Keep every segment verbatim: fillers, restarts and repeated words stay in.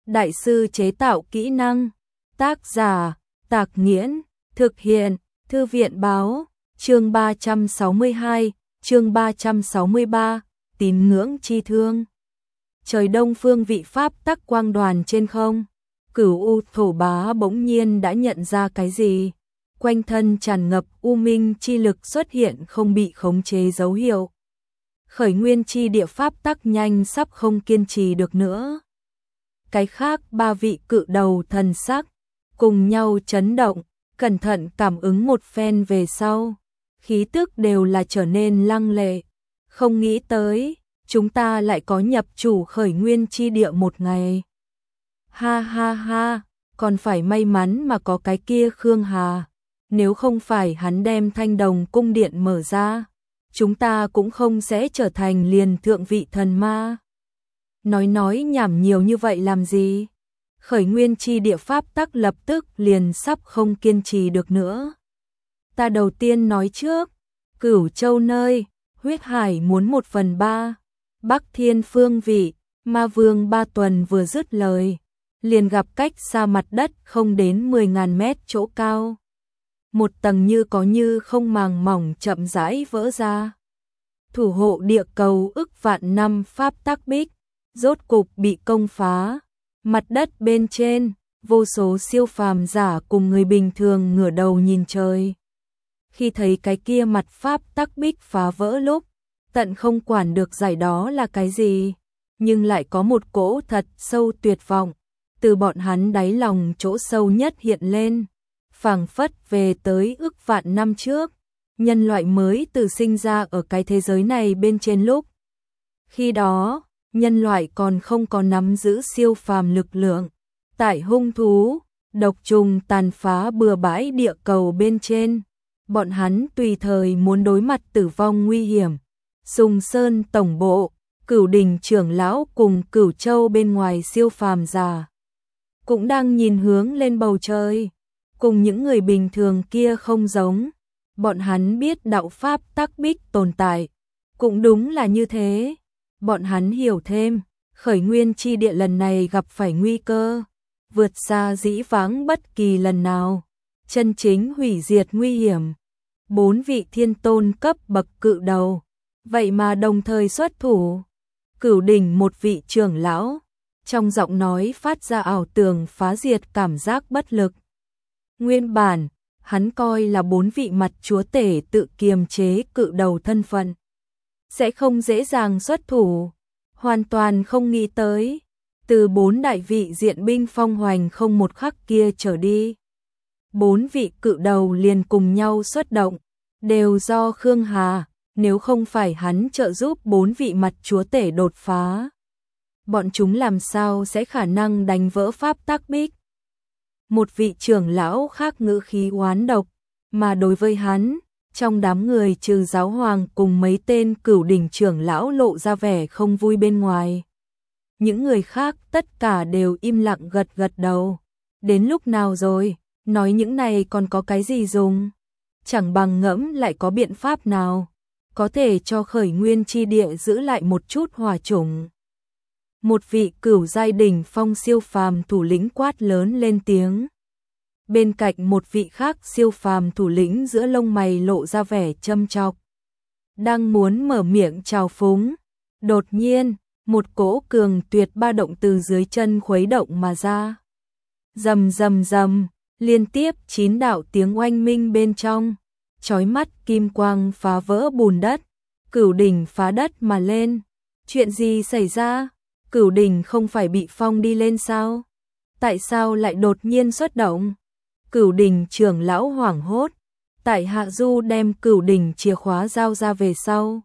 đại sư chế tạo kỹ năng. Tác giả, Tạc Nghiễn, thực hiện, Thư viện báo, chương ba trăm sáu mươi hai, chương ba trăm sáu mươi ba, tín ngưỡng chi thương. Trời đông phương vị pháp tắc quang đoàn trên không, Cửu U thổ bá bỗng nhiên đã nhận ra cái gì. Quanh thân tràn ngập u minh chi lực xuất hiện không bị khống chế dấu hiệu. Khởi nguyên chi địa pháp tắc nhanh sắp không kiên trì được nữa. Cái khác ba vị cự đầu thần sắc cùng nhau chấn động, cẩn thận cảm ứng một phen về sau, khí tức đều là trở nên lăng lệ. Không nghĩ tới, chúng ta lại có nhập chủ khởi nguyên chi địa một ngày. Ha ha ha, còn phải may mắn mà có cái kia Khương Hà. Nếu không phải hắn đem Thanh Đồng cung điện mở ra, chúng ta cũng không sẽ trở thành liền thượng vị thần ma. Nói nói nhảm nhiều như vậy làm gì? Khởi nguyên chi địa pháp tắc lập tức liền sắp không kiên trì được nữa. Ta đầu tiên nói trước, Cửu Châu nơi, huyết hải muốn một phần ba, Bắc Thiên phương vị, Ma Vương Ba Tuần vừa dứt lời, liền gặp cách xa mặt đất không đến mười nghìn mét chỗ cao. Một tầng như có như không màng mỏng chậm rãi vỡ ra. Thủ hộ địa cầu ức vạn năm pháp tắc bích, rốt cục bị công phá. Mặt đất bên trên, vô số siêu phàm giả cùng người bình thường ngửa đầu nhìn trời. Khi thấy cái kia mặt pháp tắc bích phá vỡ lúc, tận không quản được giải đó là cái gì, nhưng lại có một cỗ thật sâu tuyệt vọng, từ bọn hắn đáy lòng chỗ sâu nhất hiện lên, phảng phất về tới ức vạn năm trước, nhân loại mới từ sinh ra ở cái thế giới này bên trên lúc. Khi đó, nhân loại còn không có nắm giữ siêu phàm lực lượng, tại hung thú, độc trùng tàn phá bừa bãi địa cầu bên trên, bọn hắn tùy thời muốn đối mặt tử vong nguy hiểm. Sùng Sơn tổng bộ, Cửu Đình trưởng lão cùng Cửu Châu bên ngoài siêu phàm giả cũng đang nhìn hướng lên bầu trời, cùng những người bình thường kia không giống. Bọn hắn biết đạo pháp tắc bích tồn tại, cũng đúng là như thế. Bọn hắn hiểu thêm, khởi nguyên chi địa lần này gặp phải nguy cơ, vượt xa dĩ vãng bất kỳ lần nào, chân chính hủy diệt nguy hiểm. Bốn vị thiên tôn cấp bậc cự đầu, vậy mà đồng thời xuất thủ. Cửu Đình một vị trưởng lão, trong giọng nói phát ra ảo tưởng phá diệt cảm giác bất lực. Nguyên bản, hắn coi là bốn vị mặt chúa tể tự kiềm chế cự đầu thân phận, sẽ không dễ dàng xuất thủ, hoàn toàn không nghĩ tới, từ bốn đại vị diện binh phong hoành không một khắc kia trở đi. Bốn vị cự đầu liền cùng nhau xuất động, đều do Khương Hà, nếu không phải hắn trợ giúp bốn vị mặt chúa tể đột phá, bọn chúng làm sao sẽ khả năng đánh vỡ pháp tắc bích. Một vị trưởng lão khác ngữ khí oán độc, mà đối với hắn, trong đám người trừ giáo hoàng cùng mấy tên Cửu Đình trưởng lão lộ ra vẻ không vui bên ngoài. Những người khác tất cả đều im lặng gật gật đầu. Đến lúc nào rồi, nói những này còn có cái gì dùng? Chẳng bằng ngẫm lại có biện pháp nào, có thể cho khởi nguyên chi địa giữ lại một chút hòa chủng. Một vị cửu giai đỉnh phong siêu phàm thủ lĩnh quát lớn lên tiếng. Bên cạnh một vị khác siêu phàm thủ lĩnh giữa lông mày lộ ra vẻ châm chọc, đang muốn mở miệng chào phúng, đột nhiên, một cỗ cường tuyệt ba động từ dưới chân khuấy động mà ra. Rầm rầm rầm, liên tiếp chín đạo tiếng oanh minh bên trong, chói mắt kim quang phá vỡ bùn đất, Cửu Đình phá đất mà lên. Chuyện gì xảy ra? Cửu Đình không phải bị phong đi lên sao? Tại sao lại đột nhiên xuất động? Cửu Đình trưởng lão hoảng hốt, tại hạ du đem Cửu Đình chìa khóa giao ra về sau.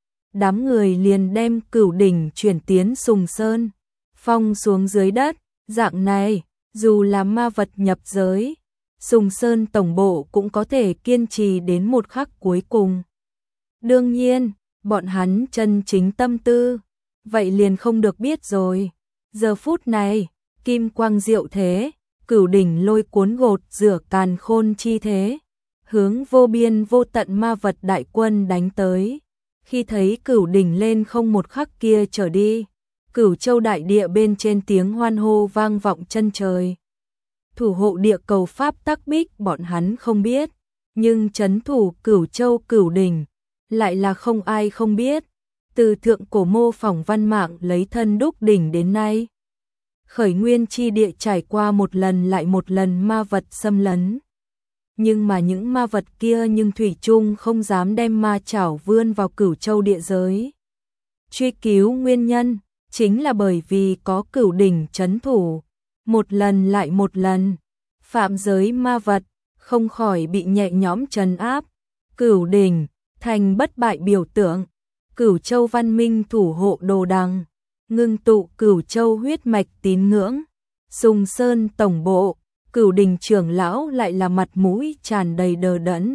Đám người liền đem Cửu Đình chuyển tiến Sùng Sơn, phong xuống dưới đất, dạng này, dù là ma vật nhập giới, Sùng Sơn tổng bộ cũng có thể kiên trì đến một khắc cuối cùng. Đương nhiên, bọn hắn chân chính tâm tư, vậy liền không được biết rồi. Giờ phút này, kim quang diệu thế, Cửu Đình lôi cuốn gột rửa càn khôn chi thế, hướng vô biên vô tận ma vật đại quân đánh tới. Khi thấy Cửu Đình lên không một khắc kia trở đi, Cửu Châu đại địa bên trên tiếng hoan hô vang vọng chân trời. Thủ hộ địa cầu pháp tắc bích bọn hắn không biết, nhưng trấn thủ Cửu Châu Cửu Đỉnh lại là không ai không biết. Từ thượng cổ mô phỏng văn mạng lấy thân đúc đỉnh đến nay, khởi nguyên chi địa trải qua một lần lại một lần ma vật xâm lấn. Nhưng mà những ma vật kia nhưng thủy chung không dám đem ma chảo vươn vào Cửu Châu địa giới. Truy cứu nguyên nhân chính là bởi vì có Cửu Đỉnh trấn thủ, một lần lại một lần, phạm giới ma vật không khỏi bị nhẹ nhõm trấn áp. Cửu Đỉnh thành bất bại biểu tượng, Cửu Châu văn minh thủ hộ đồ đằng, ngưng tụ Cửu Châu huyết mạch tín ngưỡng. Sùng Sơn tổng bộ, Cửu Đỉnh trưởng lão lại là mặt mũi tràn đầy đờ đẫn.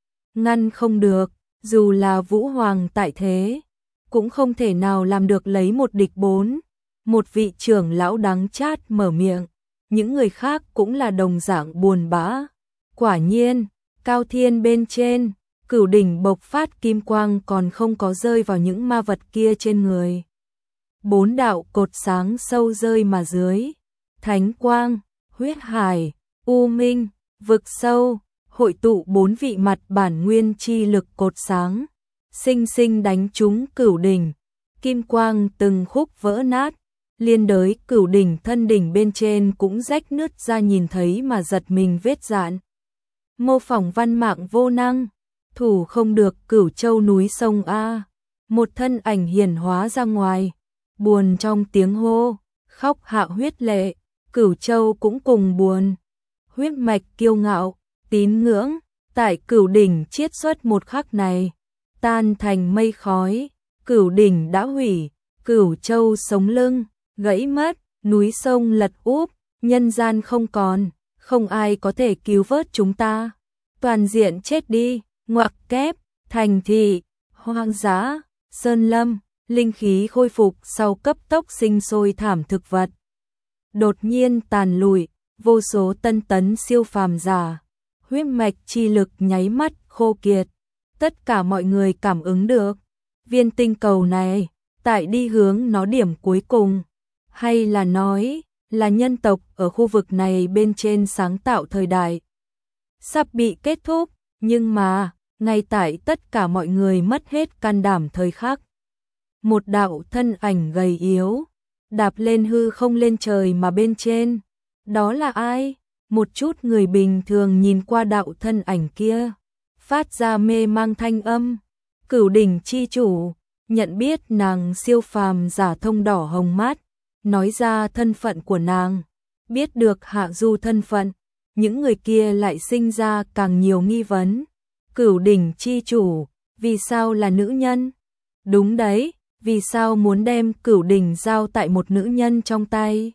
Ngăn không được, dù là Vũ Hoàng tại thế, cũng không thể nào làm được lấy một địch bốn. Một vị trưởng lão đắng chát mở miệng, những người khác cũng là đồng dạng buồn bã. Quả nhiên, cao thiên bên trên, Cửu Đỉnh bộc phát kim quang còn không có rơi vào những ma vật kia trên người. Bốn đạo cột sáng sâu rơi mà dưới, thánh quang, huyết hải, u minh, vực sâu, hội tụ bốn vị mặt bản nguyên chi lực cột sáng, sinh sinh đánh trúng Cửu Đỉnh, kim quang từng khúc vỡ nát, liên đới Cửu Đỉnh thân đỉnh bên trên cũng rách nứt ra, nhìn thấy mà giật mình vết dạn. Mô phỏng văn mạng vô năng, thủ không được Cửu Châu núi sông a. Một thân ảnh hiển hóa ra ngoài, buồn trong tiếng hô, khóc hạ huyết lệ. Cửu Châu cũng cùng buồn, huyết mạch kiêu ngạo, tín ngưỡng, tại Cửu Đỉnh chiết xuất một khắc này, tan thành mây khói. Cửu Đỉnh đã hủy, Cửu Châu sống lưng gãy mất, núi sông lật úp, nhân gian không còn, không ai có thể cứu vớt chúng ta. Toàn diện chết đi, ngoặc kép, thành thị, hoang dã, sơn lâm, linh khí khôi phục sau cấp tốc sinh sôi thảm thực vật. Đột nhiên tàn lụi, vô số tân tấn siêu phàm giả, huyết mạch chi lực nháy mắt khô kiệt. Tất cả mọi người cảm ứng được, viên tinh cầu này, tại đi hướng nó điểm cuối cùng, hay là nói, là nhân tộc ở khu vực này bên trên sáng tạo thời đại, sắp bị kết thúc, nhưng mà, ngay tại tất cả mọi người mất hết can đảm thời khắc. Một đạo thân ảnh gầy yếu, đạp lên hư không lên trời mà bên trên. Đó là ai? Một chút người bình thường nhìn qua đạo thân ảnh kia, phát ra mê mang thanh âm. Cửu Đỉnh chi chủ, nhận biết nàng siêu phàm giả thông đỏ hồng mát, nói ra thân phận của nàng. Biết được Hạ Du thân phận, những người kia lại sinh ra càng nhiều nghi vấn. Cửu Đỉnh chi chủ, vì sao là nữ nhân? Đúng đấy, vì sao muốn đem Cửu Đỉnh giao tại một nữ nhân trong tay?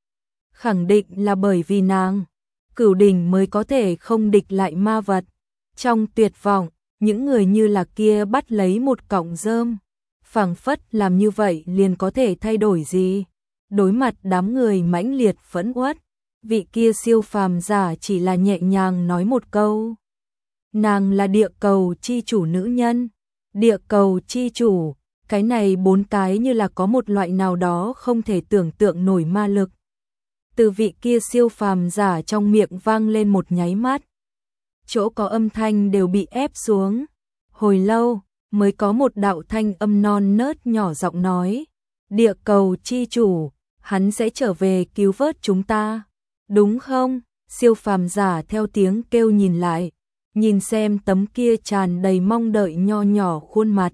Khẳng định là bởi vì nàng, Cửu Đỉnh mới có thể không địch lại ma vật. Trong tuyệt vọng, những người như là kia bắt lấy một cọng rơm, phảng phất làm như vậy liền có thể thay đổi gì. Đối mặt đám người mãnh liệt phẫn uất, vị kia siêu phàm giả chỉ là nhẹ nhàng nói một câu. Nàng là địa cầu chi chủ nữ nhân. Địa cầu chi chủ, cái này bốn cái như là có một loại nào đó không thể tưởng tượng nổi ma lực. Từ vị kia siêu phàm giả trong miệng vang lên một nháy mắt. Chỗ có âm thanh đều bị ép xuống. Hồi lâu, mới có một đạo thanh âm non nớt nhỏ giọng nói. Địa cầu chi chủ, hắn sẽ trở về cứu vớt chúng ta. Đúng không? Siêu phàm giả theo tiếng kêu nhìn lại. Nhìn xem tấm kia tràn đầy mong đợi nho nhỏ khuôn mặt.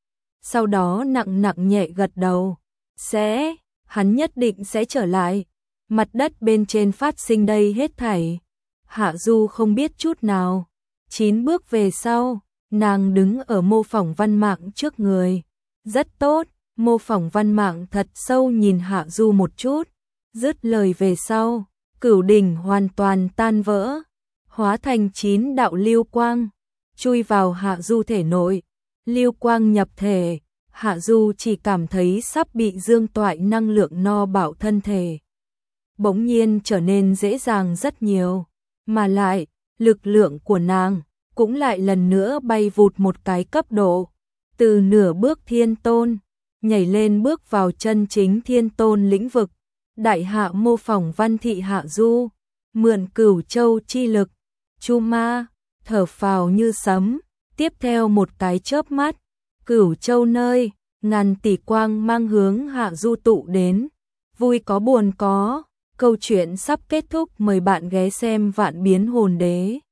Sau đó nặng nặng nhẹ gật đầu. Sẽ, hắn nhất định sẽ trở lại. Mặt đất bên trên phát sinh đây hết thảy. Hạ Du không biết chút nào. Chín bước về sau, nàng đứng ở mô phỏng văn mạng trước người. Rất tốt, mô phỏng văn mạng thật sâu nhìn Hạ Du một chút. Dứt lời về sau, Cửu Đỉnh hoàn toàn tan vỡ, hóa thành chín đạo lưu quang, chui vào Hạ Du thể nội. Lưu quang nhập thể, Hạ Du chỉ cảm thấy sắp bị dương toại năng lượng no bạo thân thể. Bỗng nhiên trở nên dễ dàng rất nhiều, mà lại, lực lượng của nàng cũng lại lần nữa bay vụt một cái cấp độ, từ nửa bước thiên tôn nhảy lên bước vào chân chính thiên tôn lĩnh vực. Đại hạ mô phỏng văn thị hạ du, mượn Cửu Châu chi lực, Chu Ma thở phào như sấm, tiếp theo một cái chớp mắt, Cửu Châu nơi ngàn tỷ quang mang hướng hạ du tụ đến. Vui có buồn có, câu chuyện sắp kết thúc, mời bạn ghé xem Vạn Biến Hồn Đế.